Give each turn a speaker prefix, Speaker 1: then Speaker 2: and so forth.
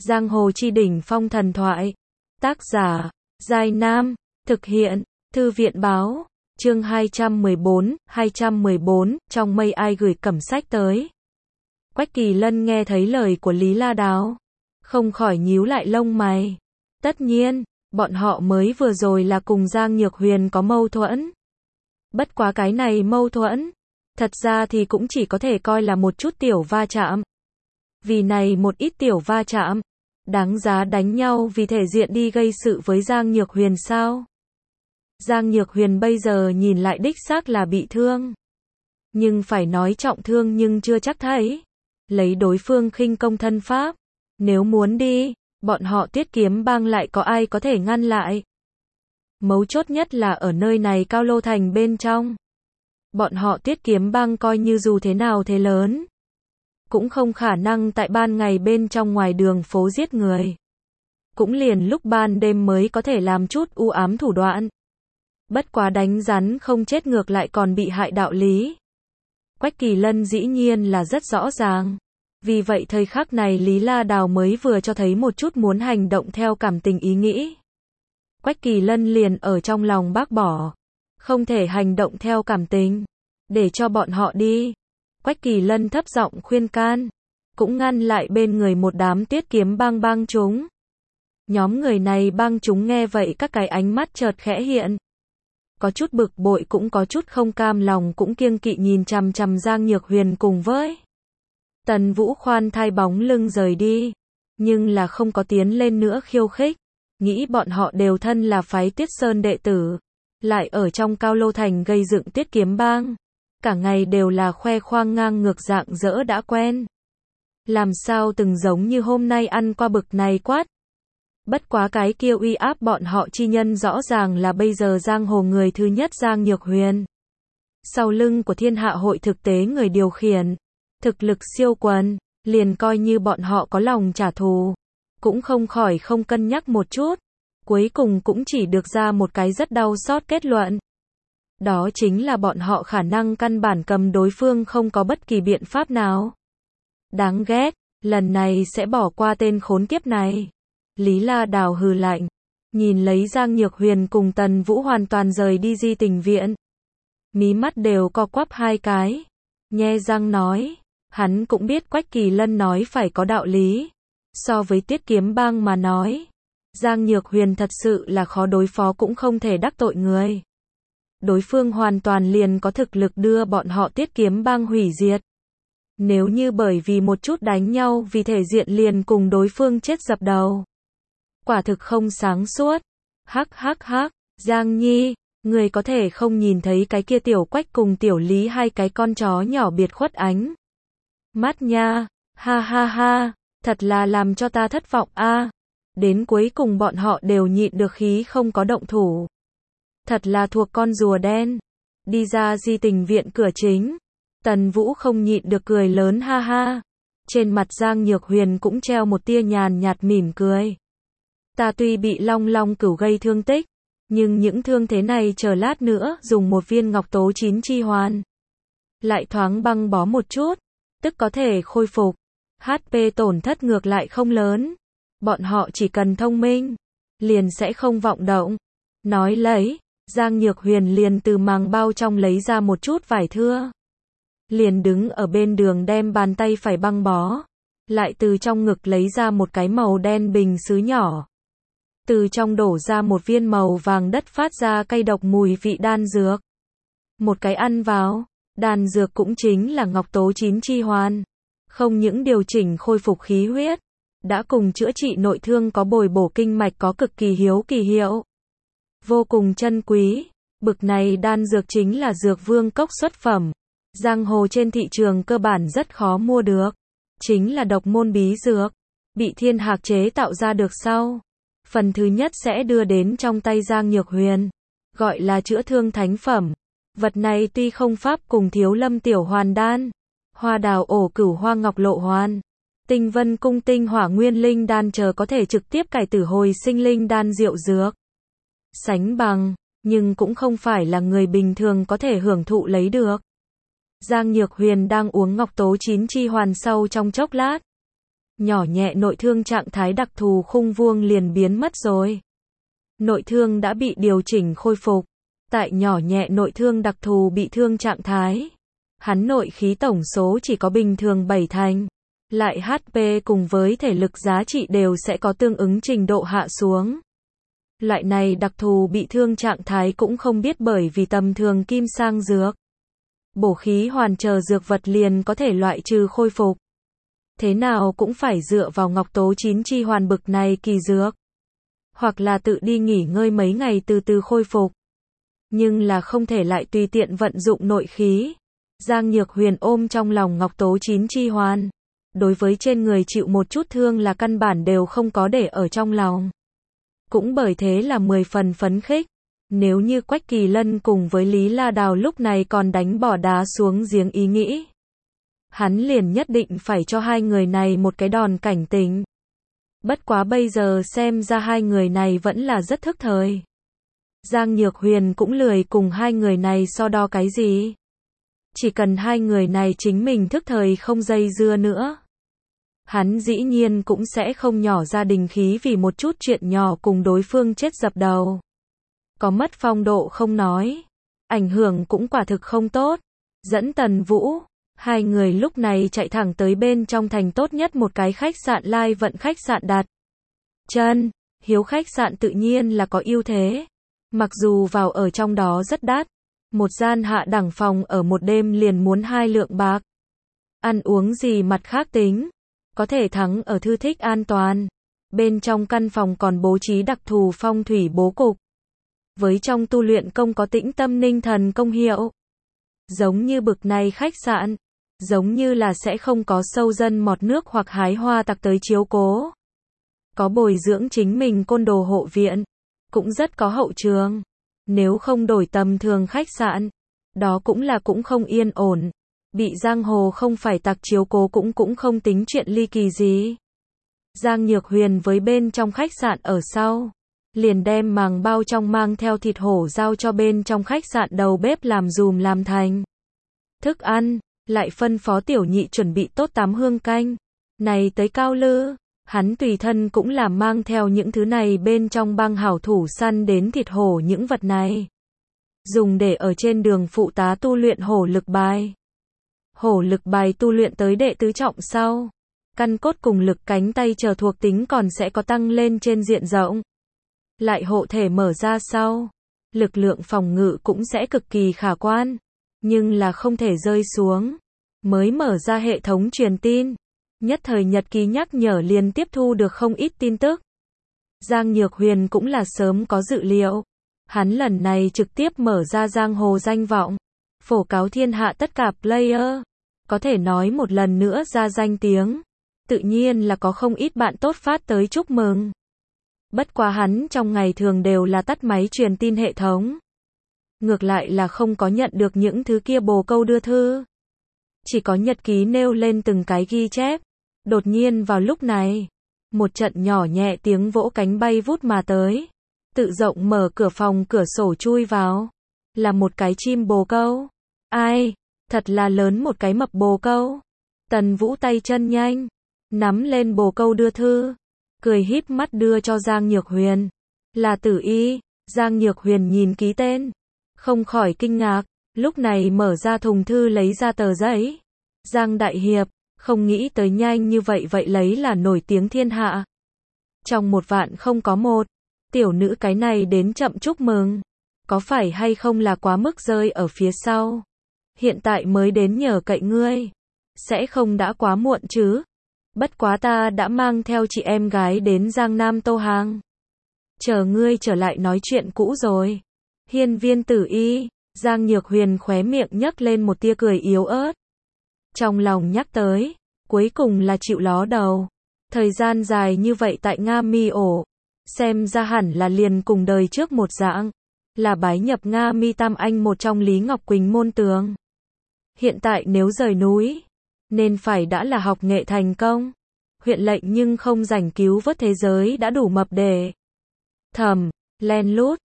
Speaker 1: Giang hồ chi đỉnh phong thần thoại. Tác giả, Giai Nam. Thực hiện, Thư viện báo. Chương 214, trong mây ai gửi cẩm sách tới. Quách Kỳ Lân nghe thấy lời của Lý La Đáo, không khỏi nhíu lại lông mày. Tất nhiên, bọn họ mới vừa rồi là cùng Giang Nhược Huyền có mâu thuẫn. Bất quá cái này mâu thuẫn, thật ra thì cũng chỉ có thể coi là một chút tiểu va chạm. Vì này một ít tiểu va chạm, đáng giá đánh nhau vì thể diện đi gây sự với Giang Nhược Huyền sao? Giang Nhược Huyền bây giờ nhìn lại đích xác là bị thương. Nhưng phải nói trọng thương nhưng chưa chắc thấy. Lấy đối phương khinh công thân pháp, nếu muốn đi, bọn họ Tiết Kiếm Bang lại có ai có thể ngăn lại. Mấu chốt nhất là ở nơi này Cao Lô Thành bên trong. Bọn họ Tiết Kiếm Bang coi như dù thế nào thế lớn, cũng không khả năng tại ban ngày bên trong ngoài đường phố giết người. Cũng liền lúc ban đêm mới có thể làm chút u ám thủ đoạn. Bất quá đánh rắn không chết ngược lại còn bị hại đạo lý. Quách Kỳ Lân dĩ nhiên là rất rõ ràng. Vì vậy thời khắc này Lý La Đào mới vừa cho thấy một chút muốn hành động theo cảm tình ý nghĩ. Quách Kỳ Lân liền ở trong lòng bác bỏ. Không thể hành động theo cảm tình. Để cho bọn họ đi. Quách Kỳ Lân thấp giọng khuyên can. Cũng ngăn lại bên người một đám Tiết Kiếm Bang bang chúng. Nhóm người này bang chúng nghe vậy các cái ánh mắt chợt khẽ hiện. Có chút bực bội cũng có chút không cam lòng cũng kiêng kỵ nhìn chằm chằm Giang Nhược Huyền cùng với Tần Vũ khoan thai bóng lưng rời đi. Nhưng là không có tiến lên nữa khiêu khích. Nghĩ bọn họ đều thân là phái Tiết Sơn đệ tử. Lại ở trong Cao Lô Thành gây dựng Tiết Kiếm Bang. Cả ngày đều là khoe khoang ngang ngược dạng dỡ đã quen. Làm sao từng giống như hôm nay ăn qua bực này quát. Bất quá cái kia uy áp bọn họ chi nhân rõ ràng là bây giờ giang hồ người thứ nhất Giang Nhược Huyền. Sau lưng của Thiên Hạ Hội thực tế người điều khiển. Thực lực siêu quần, liền coi như bọn họ có lòng trả thù. Cũng không khỏi không cân nhắc một chút. Cuối cùng cũng chỉ được ra một cái rất đau xót kết luận. Đó chính là bọn họ khả năng căn bản cầm đối phương không có bất kỳ biện pháp nào. Đáng ghét, lần này sẽ bỏ qua tên khốn kiếp này. Lý La Đào hừ lạnh, nhìn lấy Giang Nhược Huyền cùng Tần Vũ hoàn toàn rời đi Di Tình Viện. Mí mắt đều co quắp hai cái, nhe răng nói, hắn cũng biết Quách Kỳ Lân nói phải có đạo lý. So với Tiết Kiếm Bang mà nói, Giang Nhược Huyền thật sự là khó đối phó cũng không thể đắc tội người. Đối phương hoàn toàn liền có thực lực đưa bọn họ Tiết Kiếm Bang hủy diệt. Nếu như bởi vì một chút đánh nhau vì thể diện liền cùng đối phương chết dập đầu. Quả thực không sáng suốt. Hắc, Giang Nhi, người có thể không nhìn thấy cái kia tiểu Quách cùng tiểu Lý hai cái con chó nhỏ biệt khuất ánh mắt nha, ha, thật là làm cho ta thất vọng a. Đến cuối cùng bọn họ đều nhịn được khí không có động thủ. Thật là thuộc con rùa đen. Đi ra Di Tình Viện cửa chính, Tần Vũ không nhịn được cười lớn ha. Trên mặt Giang Nhược Huyền cũng treo một tia nhàn nhạt mỉm cười. Ta tuy bị Long Cửu gây thương tích, nhưng những thương thế này chờ lát nữa dùng một viên ngọc tố 9 chi hoàn. Lại thoáng băng bó một chút, tức có thể khôi phục. HP tổn thất ngược lại không lớn. Bọn họ chỉ cần thông minh, liền sẽ không vọng động. Nói lấy, Giang Nhược Huyền liền từ màng bao trong lấy ra một chút vải thưa. Liền đứng ở bên đường đem bàn tay phải băng bó. Lại từ trong ngực lấy ra một cái màu đen bình sứ nhỏ. Từ trong đổ ra một viên màu vàng đất phát ra cay độc mùi vị đan dược. Một cái ăn vào, đan dược cũng chính là ngọc tố 9 chi hoàn. Không những điều chỉnh khôi phục khí huyết, đã cùng chữa trị nội thương có bồi bổ kinh mạch có cực kỳ kỳ hiệu. Vô cùng chân quý, bực này đan dược chính là dược vương cốc xuất phẩm. Giang hồ trên thị trường cơ bản rất khó mua được. Chính là độc môn bí dược, bị Thiên Hạc chế tạo ra được sau. Phần thứ nhất sẽ đưa đến trong tay Giang Nhược Huyền, gọi là chữa thương thánh phẩm. Vật này tuy không pháp cùng Thiếu Lâm tiểu hoàn đan, Hoa Đào ổ cửu hoa ngọc lộ hoàn, Tinh Vân cung tinh hỏa nguyên linh đan chờ có thể trực tiếp cải tử hồi sinh linh đan diệu dược sánh bằng, nhưng cũng không phải là người bình thường có thể hưởng thụ lấy được. Giang Nhược Huyền đang uống ngọc tố 9 chi hoàn sau trong chốc lát, nhỏ nhẹ nội thương trạng thái đặc thù khung vuông liền biến mất rồi. Nội thương đã bị điều chỉnh khôi phục. Tại nhỏ nhẹ nội thương đặc thù bị thương trạng thái, hắn nội khí tổng số chỉ có bình thường 7 thành. Lại HP cùng với thể lực giá trị đều sẽ có tương ứng trình độ hạ xuống. Loại này đặc thù bị thương trạng thái cũng không biết bởi vì tầm thường kim sang dược, bổ khí hoàn chờ dược vật liền có thể loại trừ khôi phục. Thế nào cũng phải dựa vào ngọc tố 9 chi hoàn bực này kỳ dược. Hoặc là tự đi nghỉ ngơi mấy ngày từ từ khôi phục. Nhưng là không thể lại tùy tiện vận dụng nội khí. Giang Nhược Huyền ôm trong lòng ngọc tố 9 chi hoàn. Đối với trên người chịu một chút thương là căn bản đều không có để ở trong lòng. Cũng bởi thế là 10 phần phấn khích. Nếu như Quách Kỳ Lân cùng với Lý La Đào lúc này còn đánh bỏ đá xuống giếng ý nghĩ, hắn liền nhất định phải cho hai người này một cái đòn cảnh tỉnh. Bất quá bây giờ xem ra hai người này vẫn là rất thức thời. Giang Nhược Huyền cũng lười cùng hai người này so đo cái gì. Chỉ cần hai người này chính mình thức thời không dây dưa nữa. Hắn dĩ nhiên cũng sẽ không nhỏ ra đình khí vì một chút chuyện nhỏ cùng đối phương chết dập đầu. Có mất phong độ không nói. Ảnh hưởng cũng quả thực không tốt. Dẫn Tần Vũ. Hai người lúc này chạy thẳng tới bên trong thành tốt nhất một cái khách sạn Lai Vận khách sạn đặt chân. Hiếu khách sạn tự nhiên là có ưu thế. Mặc dù vào ở trong đó rất đắt. Một gian hạ đẳng phòng ở một đêm liền muốn 2 lượng bạc. Ăn uống gì mặt khác tính. Có thể thắng ở thư thích an toàn. Bên trong căn phòng còn bố trí đặc thù phong thủy bố cục. Với trong tu luyện công có tĩnh tâm ninh thần công hiệu. Giống như bực này khách sạn. Giống như là sẽ không có sâu dân mọt nước hoặc hái hoa tặc tới chiếu cố. Có bồi dưỡng chính mình côn đồ hộ viện. Cũng rất có hậu trường. Nếu không đổi tầm thường khách sạn, đó cũng không yên ổn. Bị giang hồ không phải tặc chiếu cố cũng không tính chuyện ly kỳ gì. Giang Nhược Huyền với bên trong khách sạn ở sau, liền đem màng bao trong mang theo thịt hổ giao cho bên trong khách sạn đầu bếp làm dùm làm thành thức ăn, lại phân phó tiểu nhị chuẩn bị tốt 8 hương canh. Này tới Cao Lư, hắn tùy thân cũng là mang theo những thứ này bên trong băng hảo thủ săn đến thịt hổ những vật này. Dùng để ở trên đường phụ tá tu luyện hổ lực bài. Hổ lực bài tu luyện tới đệ tứ trọng sau. Căn cốt cùng lực cánh tay chờ thuộc tính còn sẽ có tăng lên trên diện rộng. Lại hộ thể mở ra sau. Lực lượng phòng ngự cũng sẽ cực kỳ khả quan. Nhưng là không thể rơi xuống. Mới mở ra hệ thống truyền tin. Nhất thời nhật ký nhắc nhở liền tiếp thu được không ít tin tức. Giang Nhược Huyền cũng là sớm có dự liệu. Hắn lần này trực tiếp mở ra giang hồ danh vọng. Phổ cáo thiên hạ tất cả player. Có thể nói một lần nữa ra danh tiếng. Tự nhiên là có không ít bạn tốt phát tới chúc mừng. Bất quá hắn trong ngày thường đều là tắt máy truyền tin hệ thống. Ngược lại là không có nhận được những thứ kia bồ câu đưa thư. Chỉ có nhật ký nêu lên từng cái ghi chép. Đột nhiên vào lúc này, một trận nhỏ nhẹ tiếng vỗ cánh bay vút mà tới. Tự rộng mở cửa phòng cửa sổ chui vào. Là một cái chim bồ câu. Ai? Thật là lớn một cái mập bồ câu. Tần Vũ tay chân nhanh. Nắm lên bồ câu đưa thư. Cười híp mắt đưa cho Giang Nhược Huyền. Là Tử Y. Giang Nhược Huyền nhìn ký tên. Không khỏi kinh ngạc. Lúc này mở ra thùng thư lấy ra tờ giấy. Giang Đại Hiệp. Không nghĩ tới nhanh như vậy lấy là nổi tiếng thiên hạ. Trong 1 vạn không có một. Tiểu nữ cái này đến chậm chúc mừng. Có phải hay không là quá mức rơi ở phía sau. Hiện tại mới đến nhờ cậy ngươi. Sẽ không đã quá muộn chứ. Bất quá ta đã mang theo chị em gái đến Giang Nam Tô Hàng. Chờ ngươi trở lại nói chuyện cũ rồi. Hiên viên Tử Y. Giang Nhược Huyền khóe miệng nhấc lên một tia cười yếu ớt. Trong lòng nhắc tới. Cuối cùng là chịu ló đầu. Thời gian dài như vậy tại Nga Mi ổ. Xem ra hẳn là liền cùng đời trước một dạng. Là bái nhập Nga Mi Tam Anh một trong Lý Ngọc Quỳnh môn tường. Hiện tại nếu rời núi. Nên phải đã là học nghệ thành công. Huyện lệnh nhưng không rảnh cứu vớt thế giới đã đủ mập để. Thầm, len lút.